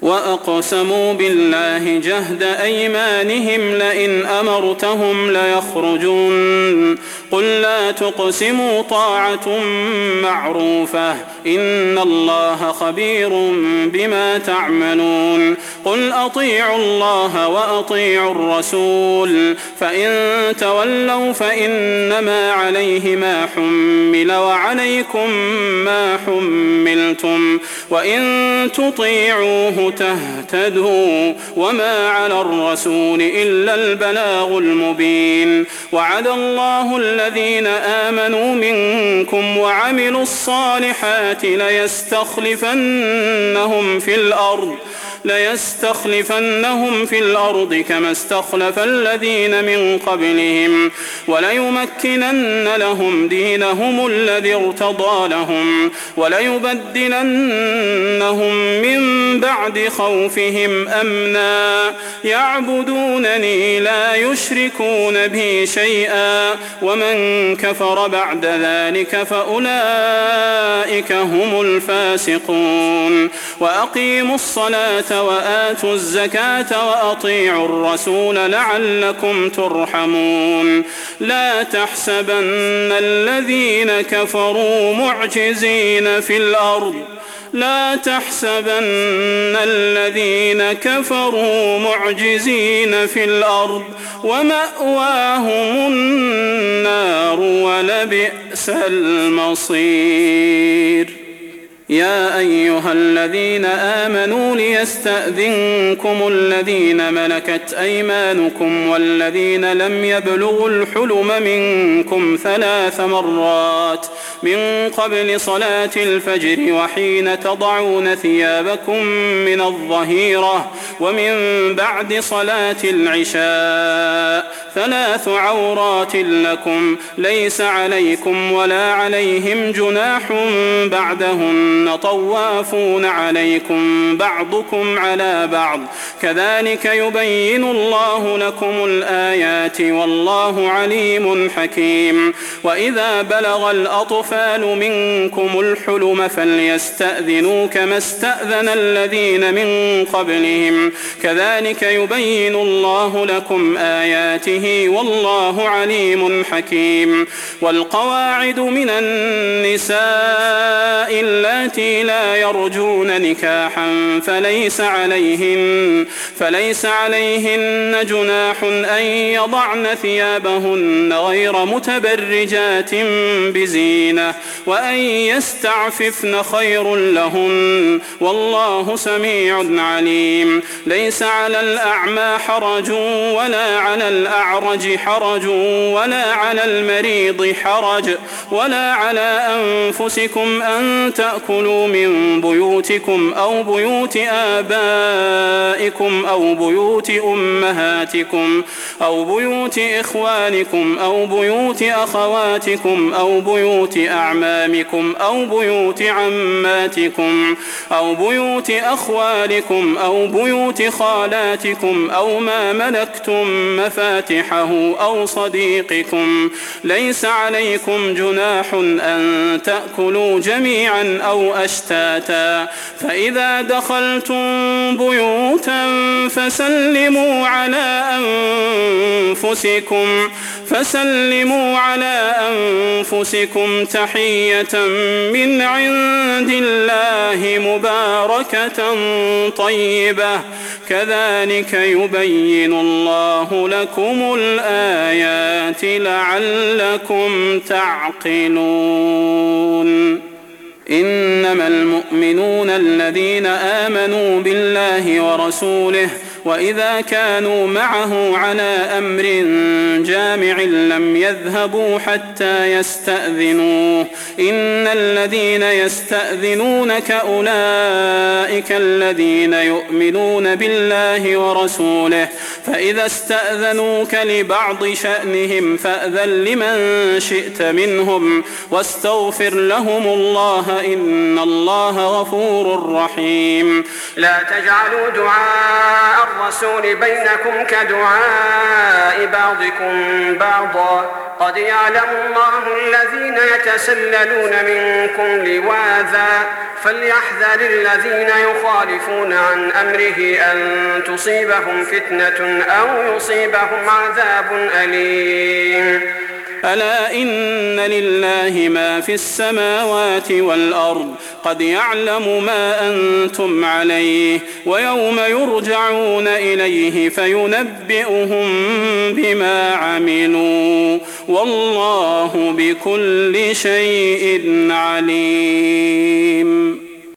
وأقسموا بالله جهد أيمانهم لئن أمرتهم ليخرجون قل لا تقسموا طاعة معروفة إن الله خبير بما تعملون قل أطيعوا الله وأطيعوا الرسول فإن تولوا فإنما عليه ما حمل وعليكم ما حملتم وإن تطيعوه تهتدوا وما على الرسول إلا البلاغ المبين وعد الله الذين آمنوا منكم وعملوا الصالحات ليستخلفنهم في الأرض كما استخلف الذين من قبلهم وليمكنن لهم دينهم الذي ارتضى لهم وليبدلنهم من بعد خوفهم أمنا يعبدونني لا يشركون بي شيئا ومن كفر بعد ذلك فأولئك هم الفاسقون وأقيموا الصلاة وآتوا الزكاة وأطيعوا الرسول لعلكم ترحمون لا تحسبن الذين كفروا معجزين في الأرض ومأواهم النار ولبئس المصير يا أيها الذين آمنوا ليستأذنكم الذين ملكت أيمانكم والذين لم يبلغوا الحلم منكم 3 مرات من قبل صلاة الفجر وحين تضعون ثيابكم من الظهيرة ومن بعد صلاة العشاء 3 عورات لكم ليس عليكم ولا عليهم جناح بعدهن طوافون عليكم بعضكم على بعض كذلك يبين الله لكم الآيات والله عليم حكيم وإذا بلغ الأطفال منكم الحلم فليستأذنوا كما استأذن الذين من قبلهم كذلك يبين الله لكم آياته والله عليم حكيم والقواعد من النساء اللاتي لا يرجون نكاحا فليس عليهن جناح أن يضعن ثيابهن غير متبرجات بزينة وأن يستعففن خير لهن والله سميع عليم ليس على الأعمى حرج ولا على الأعرج حرج ولا على المريض حرج ولا على أنفسكم أن تأكلوا من بيوتكم أو بيوت آبائكم أو بيوت أمهاتكم أو بيوت إخوانكم أو بيوت أخواتكم أو بيوت أعمامكم أو بيوت عماتكم أو بيوت أخوالكم أو بيوت خالاتكم أو ما ملكتم مفاتحه أو صديقكم ليس عليكم جناح أن تأكلوا جميعا أو أشتاتا فإذا دخلتم بيوتا فسلموا على أنفسكم تحية من عند الله مباركة طيبة كذلك يبين الله لكم الآيات لعلكم تعقلون إنما المؤمنون الذين آمنوا بالله ورسوله وإذا كانوا معه على أمر جامع لم يذهبوا حتى يستأذنوه إن الذين يستأذنونك أولئك الذين يؤمنون بالله ورسوله فإذا استأذنوك لبعض شأنهم فأذن لمن شئت منهم واستغفر لهم الله إن الله غفور رحيم لا تجعلوا دعاء الرسول بينكم كدعاء بعضكم بعضا قد يعلم الله الذين يتسللون منكم لواذا فليحذر الذين يخالفون عن أمره أن تصيبهم فتنة أو يصيبهم عذاب أليم. ألا إن لله ما في السماوات والأرض قد يعلم ما أنتم عليه ويوم يرجعون إليه فينبئهم بما عملوا والله بكل شيء عليم.